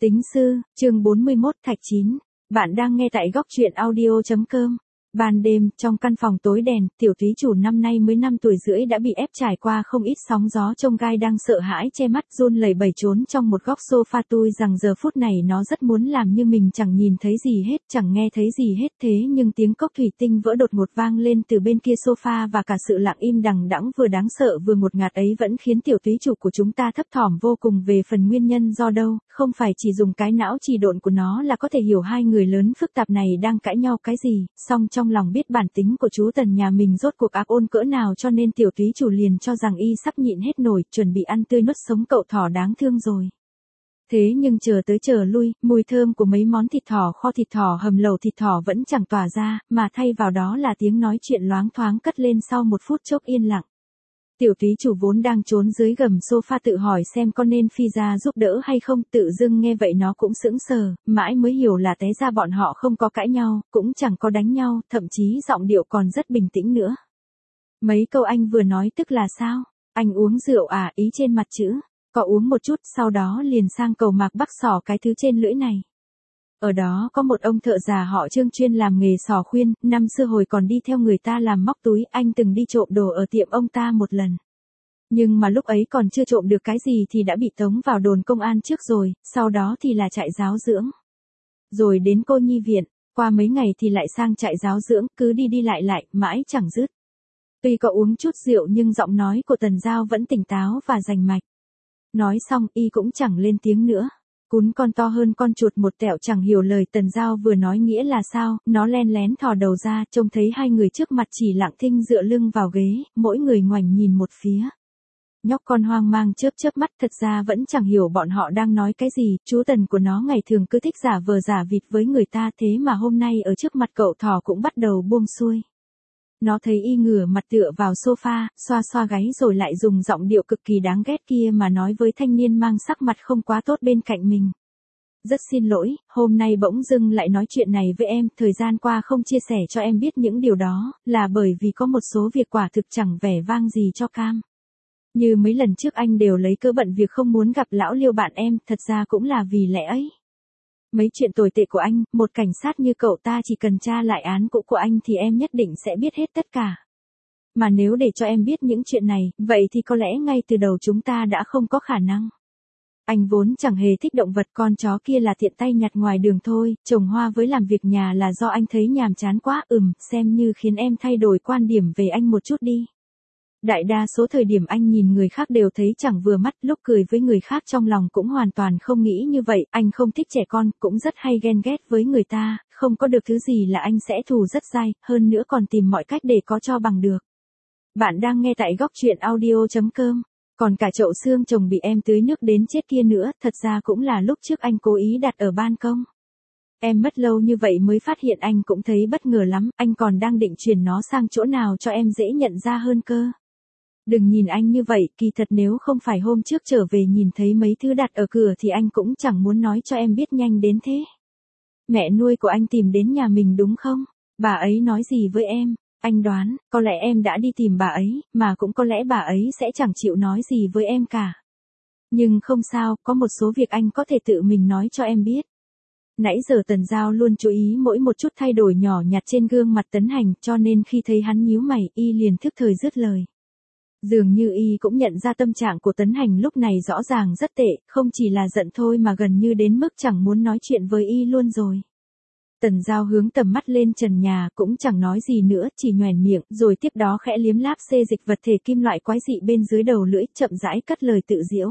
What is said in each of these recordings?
Tính sư, chương 41 Thạch Chín. Bạn đang nghe tại góc truyện audio.com. Ban đêm, trong căn phòng tối đèn, tiểu túy chủ năm nay mới 5 tuổi rưỡi đã bị ép trải qua không ít sóng gió trông gai đang sợ hãi che mắt run lẩy bẩy trốn trong một góc sofa tui rằng giờ phút này nó rất muốn làm như mình chẳng nhìn thấy gì hết, chẳng nghe thấy gì hết thế nhưng tiếng cốc thủy tinh vỡ đột ngột vang lên từ bên kia sofa và cả sự lặng im đằng đẵng vừa đáng sợ vừa ngột ngạt ấy vẫn khiến tiểu túy chủ của chúng ta thấp thỏm vô cùng về phần nguyên nhân do đâu, không phải chỉ dùng cái não trì độn của nó là có thể hiểu hai người lớn phức tạp này đang cãi nhau cái gì, song trong lòng biết bản tính của chú Tần nhà mình rốt cuộc ác ôn cỡ nào cho nên tiểu túy chủ liền cho rằng y sắp nhịn hết nổi, chuẩn bị ăn tươi nuốt sống cậu thỏ đáng thương rồi. Thế nhưng chờ tới chờ lui, mùi thơm của mấy món thịt thỏ kho thịt thỏ hầm lẩu thịt thỏ vẫn chẳng tỏa ra, mà thay vào đó là tiếng nói chuyện loáng thoáng cất lên sau một phút chốc yên lặng. Tiểu túy chủ vốn đang trốn dưới gầm sofa tự hỏi xem có nên phi ra giúp đỡ hay không, tự dưng nghe vậy nó cũng sững sờ, mãi mới hiểu là té ra bọn họ không có cãi nhau, cũng chẳng có đánh nhau, thậm chí giọng điệu còn rất bình tĩnh nữa. Mấy câu anh vừa nói tức là sao? Anh uống rượu à? Ý trên mặt chữ, có uống một chút sau đó liền sang cầu mạc bắc xỏ cái thứ trên lưỡi này. Ở đó có một ông thợ già họ Trương chuyên làm nghề xỏ khuyên, năm xưa hồi còn đi theo người ta làm móc túi, anh từng đi trộm đồ ở tiệm ông ta một lần. Nhưng mà lúc ấy còn chưa trộm được cái gì thì đã bị tống vào đồn công an trước rồi, sau đó thì là trại giáo dưỡng. Rồi đến cô nhi viện, qua mấy ngày thì lại sang trại giáo dưỡng, cứ đi đi lại, mãi chẳng dứt. Tuy có uống chút rượu nhưng giọng nói của Tần Giao vẫn tỉnh táo và rành mạch. Nói xong y cũng chẳng lên tiếng nữa. Cún con to hơn con chuột một tẹo chẳng hiểu lời Tần Giao vừa nói nghĩa là sao, nó len lén thò đầu ra, trông thấy hai người trước mặt chỉ lặng thinh dựa lưng vào ghế, mỗi người ngoảnh nhìn một phía. Nhóc con hoang mang chớp mắt thật ra vẫn chẳng hiểu bọn họ đang nói cái gì, chú Tần của nó ngày thường cứ thích giả vờ giả vịt với người ta thế mà hôm nay ở trước mặt cậu thỏ cũng bắt đầu buông xuôi. Nó thấy y ngửa mặt tựa vào sofa, xoa xoa gáy rồi lại dùng giọng điệu cực kỳ đáng ghét kia mà nói với thanh niên mang sắc mặt không quá tốt bên cạnh mình. Rất xin lỗi, hôm nay bỗng dưng lại nói chuyện này với em, thời gian qua không chia sẻ cho em biết những điều đó, là bởi vì có một số việc quả thực chẳng vẻ vang gì cho cam. Như mấy lần trước anh đều lấy cớ bận việc không muốn gặp lão Liêu bạn em, thật ra cũng là vì lẽ ấy. Mấy chuyện tồi tệ của anh, một cảnh sát như cậu ta chỉ cần tra lại án cũ của anh thì em nhất định sẽ biết hết tất cả. Mà nếu để cho em biết những chuyện này, vậy thì có lẽ ngay từ đầu chúng ta đã không có khả năng. Anh vốn chẳng hề thích động vật, con chó kia là tiện tay nhặt ngoài đường thôi, trồng hoa với làm việc nhà là do anh thấy nhàm chán quá, xem như khiến em thay đổi quan điểm về anh một chút đi. Đại đa số thời điểm anh nhìn người khác đều thấy chẳng vừa mắt, lúc cười với người khác trong lòng cũng hoàn toàn không nghĩ như vậy, anh không thích trẻ con, cũng rất hay ghen ghét với người ta, không có được thứ gì là anh sẽ thù rất dai, hơn nữa còn tìm mọi cách để có cho bằng được. Bạn đang nghe tại góc truyện audio.com, còn cả chậu xương chồng bị em tưới nước đến chết kia nữa, thật ra cũng là lúc trước anh cố ý đặt ở ban công. Em mất lâu như vậy mới phát hiện anh cũng thấy bất ngờ lắm, anh còn đang định chuyển nó sang chỗ nào cho em dễ nhận ra hơn cơ. Đừng nhìn anh như vậy, kỳ thật nếu không phải hôm trước trở về nhìn thấy mấy thứ đặt ở cửa thì anh cũng chẳng muốn nói cho em biết nhanh đến thế. Mẹ nuôi của anh tìm đến nhà mình đúng không? Bà ấy nói gì với em? Anh đoán, có lẽ em đã đi tìm bà ấy, mà cũng có lẽ bà ấy sẽ chẳng chịu nói gì với em cả. Nhưng không sao, có một số việc anh có thể tự mình nói cho em biết. Nãy giờ Tần Giao luôn chú ý mỗi một chút thay đổi nhỏ nhặt trên gương mặt Tấn Hành, cho nên khi thấy hắn nhíu mày, y liền thức thời dứt lời. Dường như y cũng nhận ra tâm trạng của Tấn Hành lúc này rõ ràng rất tệ, không chỉ là giận thôi mà gần như đến mức chẳng muốn nói chuyện với y luôn rồi. Tần Giao hướng tầm mắt lên trần nhà, cũng chẳng nói gì nữa, chỉ nhoẻn miệng, rồi tiếp đó khẽ liếm láp xê dịch vật thể kim loại quái dị bên dưới đầu lưỡi, chậm rãi cất lời tự giễu.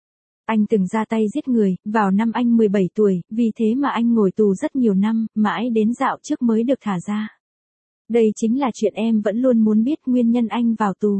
Anh từng ra tay giết người, vào năm anh 17 tuổi, vì thế mà anh ngồi tù rất nhiều năm, mãi đến dạo trước mới được thả ra. Đây chính là chuyện em vẫn luôn muốn biết, nguyên nhân anh vào tù.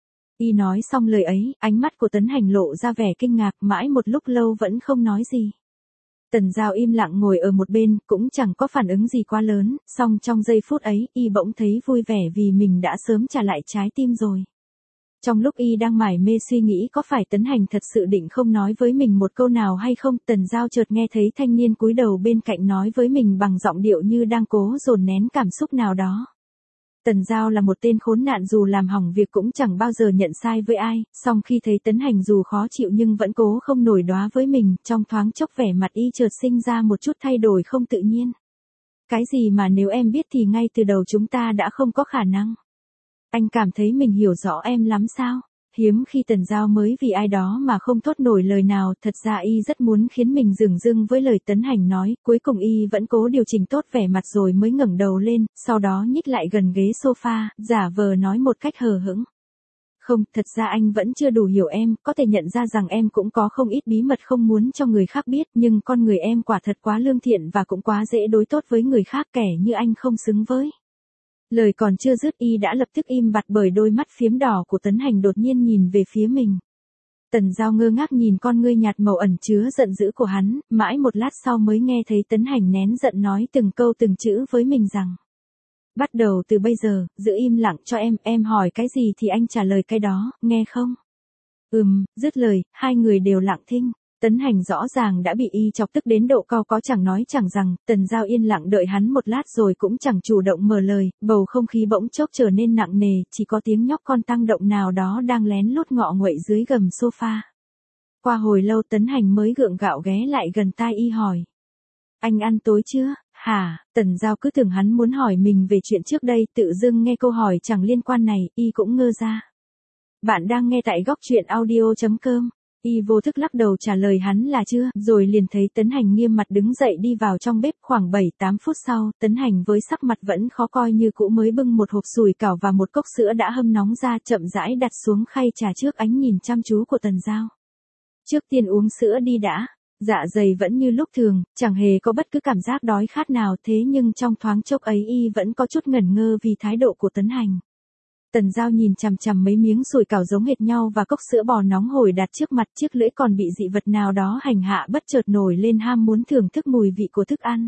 Y nói xong lời ấy, ánh mắt của Tấn Hành lộ ra vẻ kinh ngạc, mãi một lúc lâu vẫn không nói gì. Tần Giao im lặng ngồi ở một bên, cũng chẳng có phản ứng gì quá lớn, song trong giây phút ấy, y bỗng thấy vui vẻ vì mình đã sớm trả lại trái tim rồi. Trong lúc y đang mải mê suy nghĩ có phải Tấn Hành thật sự định không nói với mình một câu nào hay không, Tần Giao chợt nghe thấy thanh niên cúi đầu bên cạnh nói với mình bằng giọng điệu như đang cố dồn nén cảm xúc nào đó. Tần Giao là một tên khốn nạn, dù làm hỏng việc cũng chẳng bao giờ nhận sai với ai, song khi thấy Tấn Hành dù khó chịu nhưng vẫn cố không nổi đoá với mình, trong thoáng chốc vẻ mặt y chợt sinh ra một chút thay đổi không tự nhiên. Cái gì mà nếu em biết thì ngay từ đầu chúng ta đã không có khả năng. Anh cảm thấy mình hiểu rõ em lắm sao? Hiếm khi Tần Giao mới vì ai đó mà không thốt nổi lời nào, thật ra y rất muốn khiến mình dửng dưng với lời Tấn Hành nói, cuối cùng y vẫn cố điều chỉnh tốt vẻ mặt rồi mới ngẩng đầu lên, sau đó nhích lại gần ghế sofa, giả vờ nói một cách hờ hững. Không, thật ra anh vẫn chưa đủ hiểu em, có thể nhận ra rằng em cũng có không ít bí mật không muốn cho người khác biết, nhưng con người em quả thật quá lương thiện và cũng quá dễ đối tốt với người khác, kẻ như anh không xứng với. Lời còn chưa dứt y đã lập tức im bặt bởi đôi mắt phiếm đỏ của Tấn Hành đột nhiên nhìn về phía mình. Tần Giao ngơ ngác nhìn con ngươi nhạt màu ẩn chứa giận dữ của hắn, mãi một lát sau mới nghe thấy Tấn Hành nén giận nói từng câu từng chữ với mình rằng. Bắt đầu từ bây giờ, giữ im lặng cho em hỏi cái gì thì anh trả lời cái đó, nghe không? Dứt lời, hai người đều lặng thinh. Tấn Hành rõ ràng đã bị y chọc tức đến độ cau có chẳng nói chẳng rằng, Tần Giao yên lặng đợi hắn một lát rồi cũng chẳng chủ động mở lời, bầu không khí bỗng chốc trở nên nặng nề, chỉ có tiếng nhóc con tăng động nào đó đang lén lút ngọ nguậy dưới gầm sofa. Qua hồi lâu Tấn Hành mới gượng gạo ghé lại gần tai y hỏi. Anh ăn tối chưa? Hả? Tần Giao cứ tưởng hắn muốn hỏi mình về chuyện trước đây, tự dưng nghe câu hỏi chẳng liên quan này, y cũng ngơ ra. Bạn đang nghe tại góc truyện audio.com. Y vô thức lắc đầu trả lời hắn là chưa, rồi liền thấy Tấn Hành nghiêm mặt đứng dậy đi vào trong bếp. Khoảng 7-8 phút sau, Tấn Hành với sắc mặt vẫn khó coi như cũ mới bưng một hộp sủi cảo và một cốc sữa đã hâm nóng ra, chậm rãi đặt xuống khay trà trước ánh nhìn chăm chú của Tần Giao. Trước tiên uống sữa đi đã. Dạ dày vẫn như lúc thường, chẳng hề có bất cứ cảm giác đói khát nào, thế nhưng trong thoáng chốc ấy y vẫn có chút ngẩn ngơ vì thái độ của Tấn Hành. Tần Giao nhìn chằm chằm mấy miếng sủi cảo giống hệt nhau và cốc sữa bò nóng hổi đặt trước mặt, chiếc lưỡi còn bị dị vật nào đó hành hạ, bất chợt nổi lên ham muốn thưởng thức mùi vị của thức ăn.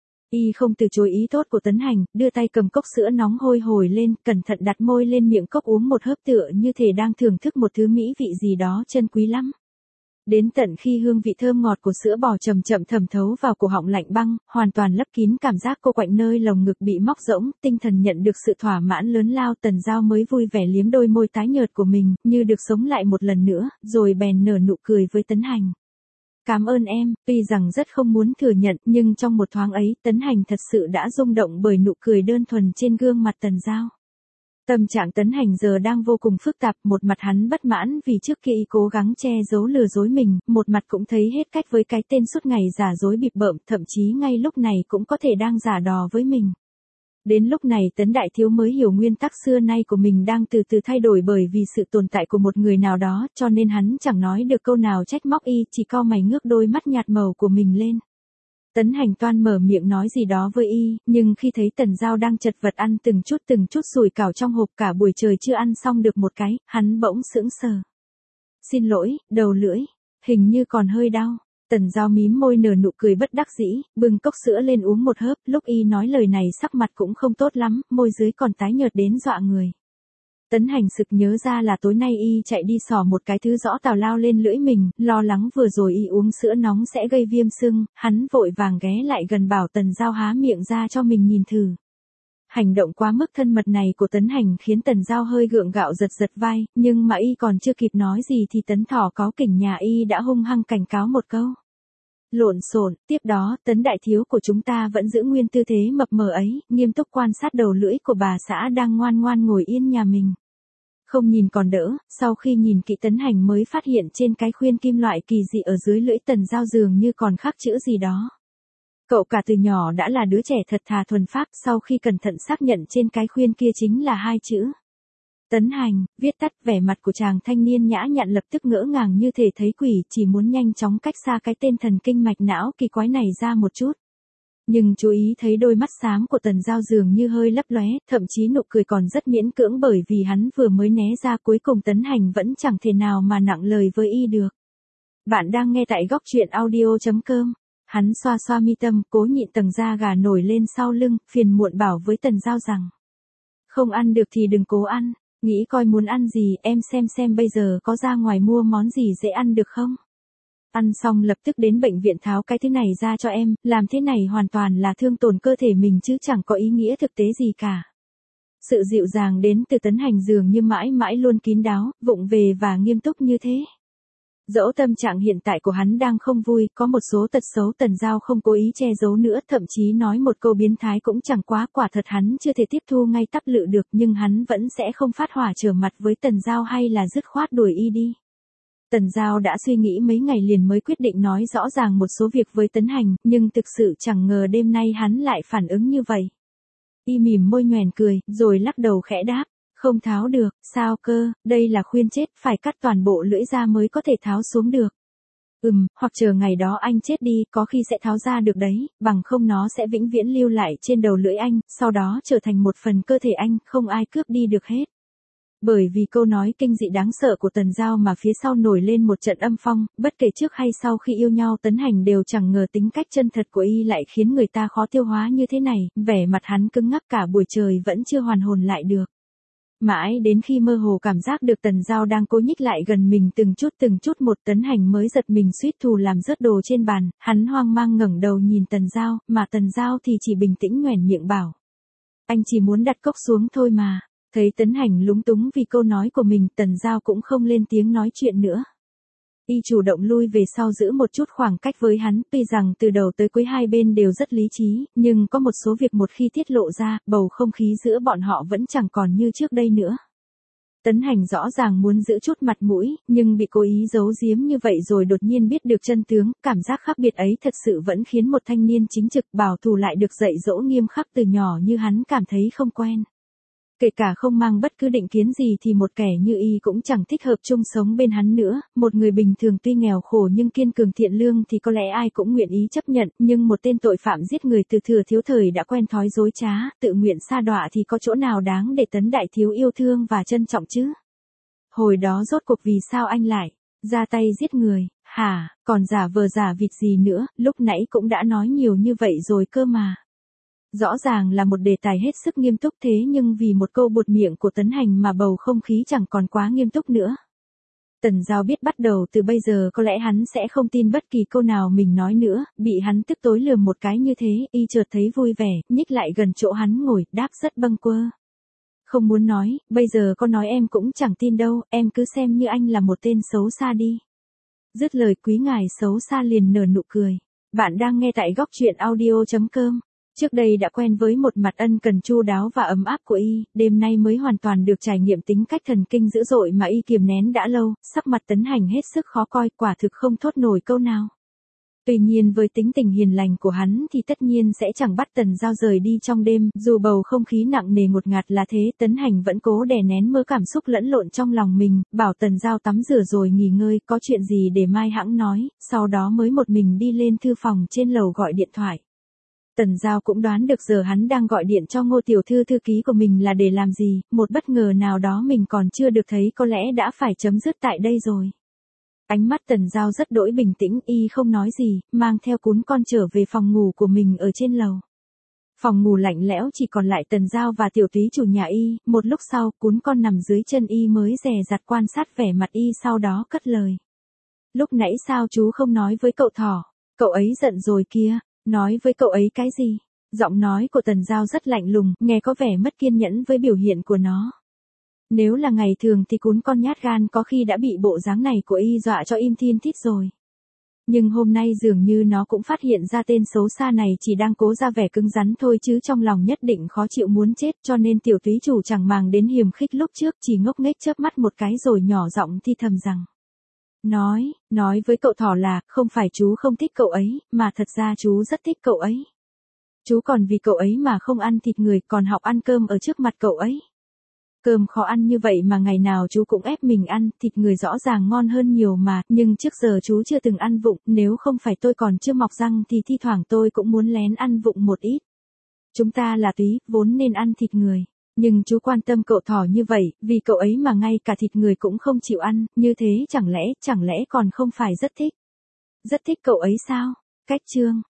Y không từ chối ý tốt của Tấn Hành, đưa tay cầm cốc sữa nóng hôi hổi lên, cẩn thận đặt môi lên miệng cốc uống một hớp tựa như thể đang thưởng thức một thứ mỹ vị gì đó chân quý lắm. Đến tận khi hương vị thơm ngọt của sữa bò chậm chậm thẩm thấu vào cổ họng lạnh băng, hoàn toàn lấp kín cảm giác cô quạnh nơi lồng ngực bị móc rỗng, tinh thần nhận được sự thỏa mãn lớn lao, Tần Giao mới vui vẻ liếm đôi môi tái nhợt của mình, như được sống lại một lần nữa, rồi bèn nở nụ cười với Tấn Hành. Cảm ơn em, tuy rằng rất không muốn thừa nhận, nhưng trong một thoáng ấy, Tấn Hành thật sự đã rung động bởi nụ cười đơn thuần trên gương mặt Tần Giao. Tâm trạng Tấn Hành giờ đang vô cùng phức tạp, một mặt hắn bất mãn vì trước kia y cố gắng che giấu lừa dối mình, một mặt cũng thấy hết cách với cái tên suốt ngày giả dối bịp bợm, thậm chí ngay lúc này cũng có thể đang giả đò với mình. Đến lúc này Tấn Đại Thiếu mới hiểu nguyên tắc xưa nay của mình đang từ từ thay đổi bởi vì sự tồn tại của một người nào đó, cho nên hắn chẳng nói được câu nào trách móc y, chỉ cau mày ngước đôi mắt nhạt màu của mình lên. Tấn Hành toan mở miệng nói gì đó với y, nhưng khi thấy Tần Giao đang chật vật ăn từng chút sủi cảo trong hộp, cả buổi trời chưa ăn xong được một cái, hắn bỗng sững sờ. Xin lỗi, đầu lưỡi, hình như còn hơi đau. Tần Giao mím môi nở nụ cười bất đắc dĩ, bưng cốc sữa lên uống một hớp, lúc y nói lời này sắc mặt cũng không tốt lắm, môi dưới còn tái nhợt đến dọa người. Tấn Hành sực nhớ ra là tối nay y chạy đi xỏ một cái thứ rõ tào lao lên lưỡi mình, lo lắng vừa rồi y uống sữa nóng sẽ gây viêm sưng, hắn vội vàng ghé lại gần bảo Tần Giao há miệng ra cho mình nhìn thử. Hành động quá mức thân mật này của Tấn Hành khiến Tần Giao hơi gượng gạo giật giật vai, nhưng mà y còn chưa kịp nói gì thì Tấn Thỏ cáu kỉnh nhà y đã hung hăng cảnh cáo một câu. Lộn xộn, tiếp đó, Tấn Đại Thiếu của chúng ta vẫn giữ nguyên tư thế mập mờ ấy, nghiêm túc quan sát đầu lưỡi của bà xã đang ngoan ngoan ngồi yên nhà mình. Không nhìn còn đỡ, sau khi nhìn kỹ Tấn Hành mới phát hiện trên cái khuyên kim loại kỳ dị ở dưới lưỡi Tần Giao dường như còn khắc chữ gì đó. Cậu cả từ nhỏ đã là đứa trẻ thật thà thuần phác, sau khi cẩn thận xác nhận trên cái khuyên kia chính là hai chữ. Tấn Hành, viết tắt. Vẻ mặt của chàng thanh niên nhã nhặn lập tức ngỡ ngàng như thể thấy quỷ, chỉ muốn nhanh chóng cách xa cái tên thần kinh mạch não kỳ quái này ra một chút. Nhưng chú ý thấy đôi mắt xám của Tần Giao dường như hơi lấp lóe, thậm chí nụ cười còn rất miễn cưỡng bởi vì hắn vừa mới né ra, cuối cùng Tấn Hành vẫn chẳng thể nào mà nặng lời với y được. Bạn đang nghe tại góc truyện audio.com. Hắn xoa xoa mi tâm, cố nhịn tầng da gà nổi lên sau lưng, phiền muộn bảo với Tần Giao rằng. Không ăn được thì đừng cố ăn, nghĩ coi muốn ăn gì, em xem bây giờ có ra ngoài mua món gì dễ ăn được không? Ăn xong lập tức đến bệnh viện tháo cái thứ này ra cho em, làm thế này hoàn toàn là thương tổn cơ thể mình chứ chẳng có ý nghĩa thực tế gì cả. Sự dịu dàng đến từ Tấn Hành dường như mãi mãi luôn kín đáo, vụng về và nghiêm túc như thế. Dẫu tâm trạng hiện tại của hắn đang không vui, có một số tật xấu Tần Giao không cố ý che giấu nữa, thậm chí nói một câu biến thái cũng chẳng quá, quả thật hắn chưa thể tiếp thu ngay tắp lự được, nhưng hắn vẫn sẽ không phát hỏa trở mặt với Tần Giao hay là dứt khoát đuổi y đi. Tần Giao đã suy nghĩ mấy ngày liền mới quyết định nói rõ ràng một số việc với Tấn Hành, nhưng thực sự chẳng ngờ đêm nay hắn lại phản ứng như vậy. Y mỉm môi nhoẻn cười, rồi lắc đầu khẽ đáp. Không tháo được, sao cơ, đây là khuyên chết, phải cắt toàn bộ lưỡi ra mới có thể tháo xuống được. Hoặc chờ ngày đó anh chết đi, có khi sẽ tháo ra được đấy, bằng không nó sẽ vĩnh viễn lưu lại trên đầu lưỡi anh, sau đó trở thành một phần cơ thể anh, không ai cướp đi được hết. Bởi vì câu nói kinh dị đáng sợ của Tần Giao mà phía sau nổi lên một trận âm phong, bất kể trước hay sau khi yêu nhau Tấn Hành đều chẳng ngờ tính cách chân thật của y lại khiến người ta khó tiêu hóa như thế này, vẻ mặt hắn cứng ngắc cả buổi trời vẫn chưa hoàn hồn lại được. Mãi đến khi mơ hồ cảm giác được Tần Giao đang cố nhích lại gần mình từng chút một, Tấn Hành mới giật mình suýt thù làm rớt đồ trên bàn, hắn hoang mang ngẩng đầu nhìn Tần Giao, mà Tần Giao thì chỉ bình tĩnh nhoẻn miệng bảo. Anh chỉ muốn đặt cốc xuống thôi mà. Thấy Tấn Hành lúng túng vì câu nói của mình, Tần Giao cũng không lên tiếng nói chuyện nữa. Y chủ động lui về sau giữ một chút khoảng cách với hắn, tuy rằng từ đầu tới cuối hai bên đều rất lý trí, nhưng có một số việc một khi tiết lộ ra, bầu không khí giữa bọn họ vẫn chẳng còn như trước đây nữa. Tấn Hành rõ ràng muốn giữ chút mặt mũi, nhưng bị cố ý giấu giếm như vậy rồi đột nhiên biết được chân tướng, cảm giác khác biệt ấy thật sự vẫn khiến một thanh niên chính trực bảo thủ lại được dạy dỗ nghiêm khắc từ nhỏ như hắn cảm thấy không quen. Kể cả không mang bất cứ định kiến gì thì một kẻ như y cũng chẳng thích hợp chung sống bên hắn nữa, một người bình thường tuy nghèo khổ nhưng kiên cường thiện lương thì có lẽ ai cũng nguyện ý chấp nhận, nhưng một tên tội phạm giết người từ thừa thiếu thời đã quen thói dối trá, tự nguyện sa đọa thì có chỗ nào đáng để Tấn đại thiếu yêu thương và trân trọng chứ? Hồi đó rốt cuộc vì sao anh lại ra tay giết người, hả, còn giả vờ giả vịt gì nữa, lúc nãy cũng đã nói nhiều như vậy rồi cơ mà. Rõ ràng là một đề tài hết sức nghiêm túc thế nhưng vì một câu buột miệng của Tấn Hành mà bầu không khí chẳng còn quá nghiêm túc nữa. Tần Giao biết bắt đầu từ bây giờ có lẽ hắn sẽ không tin bất kỳ câu nào mình nói nữa, bị hắn tức tối lườm một cái như thế, y chợt thấy vui vẻ, nhích lại gần chỗ hắn ngồi, đáp rất bâng quơ. Không muốn nói, bây giờ có nói em cũng chẳng tin đâu, em cứ xem như anh là một tên xấu xa đi. Dứt lời quý ngài xấu xa liền nở nụ cười. Bạn đang nghe tại góc truyện audio.com. Trước đây đã quen với một mặt ân cần chu đáo và ấm áp của y, đêm nay mới hoàn toàn được trải nghiệm tính cách thần kinh dữ dội mà y kiềm nén đã lâu, sắc mặt Tấn Hành hết sức khó coi, quả thực không thốt nổi câu nào. Tuy nhiên với tính tình hiền lành của hắn thì tất nhiên sẽ chẳng bắt Tần Giao rời đi trong đêm, dù bầu không khí nặng nề ngột ngạt là thế, Tấn Hành vẫn cố đè nén mớ cảm xúc lẫn lộn trong lòng mình, bảo Tần Giao tắm rửa rồi nghỉ ngơi, có chuyện gì để mai hẵng nói, sau đó mới một mình đi lên thư phòng trên lầu gọi điện thoại. Tần Giao cũng đoán được giờ hắn đang gọi điện cho Ngô tiểu thư thư ký của mình là để làm gì, một bất ngờ nào đó mình còn chưa được thấy có lẽ đã phải chấm dứt tại đây rồi. Ánh mắt Tần Giao rất đỗi bình tĩnh, y không nói gì, mang theo cún con trở về phòng ngủ của mình ở trên lầu. Phòng ngủ lạnh lẽo chỉ còn lại Tần Giao và tiểu túy chủ nhà y, một lúc sau cún con nằm dưới chân y mới dè dặt quan sát vẻ mặt y sau đó cất lời. Lúc nãy sao chú không nói với cậu thỏ, cậu ấy giận rồi kia. Nói với cậu ấy cái gì? Giọng nói của Tần Giao rất lạnh lùng, nghe có vẻ mất kiên nhẫn với biểu hiện của nó. Nếu là ngày thường thì cún con nhát gan có khi đã bị bộ dáng này của y dọa cho im thiên thít rồi. Nhưng hôm nay dường như nó cũng phát hiện ra tên xấu xa này chỉ đang cố ra vẻ cứng rắn thôi chứ trong lòng nhất định khó chịu muốn chết, cho nên tiểu túy chủ chẳng màng đến hiềm khích lúc trước, chỉ ngốc nghếch chớp mắt một cái rồi nhỏ giọng thi thầm rằng. Nói với cậu thỏ là, không phải chú không thích cậu ấy, mà thật ra chú rất thích cậu ấy. Chú còn vì cậu ấy mà không ăn thịt người, còn học ăn cơm ở trước mặt cậu ấy. Cơm khó ăn như vậy mà ngày nào chú cũng ép mình ăn, thịt người rõ ràng ngon hơn nhiều mà, nhưng trước giờ chú chưa từng ăn vụng, nếu không phải tôi còn chưa mọc răng thì thi thoảng tôi cũng muốn lén ăn vụng một ít. Chúng ta là túy, vốn nên ăn thịt người. Nhưng chú quan tâm cậu thỏ như vậy, vì cậu ấy mà ngay cả thịt người cũng không chịu ăn, như thế chẳng lẽ còn không phải rất thích. Rất thích cậu ấy sao? Cách chương.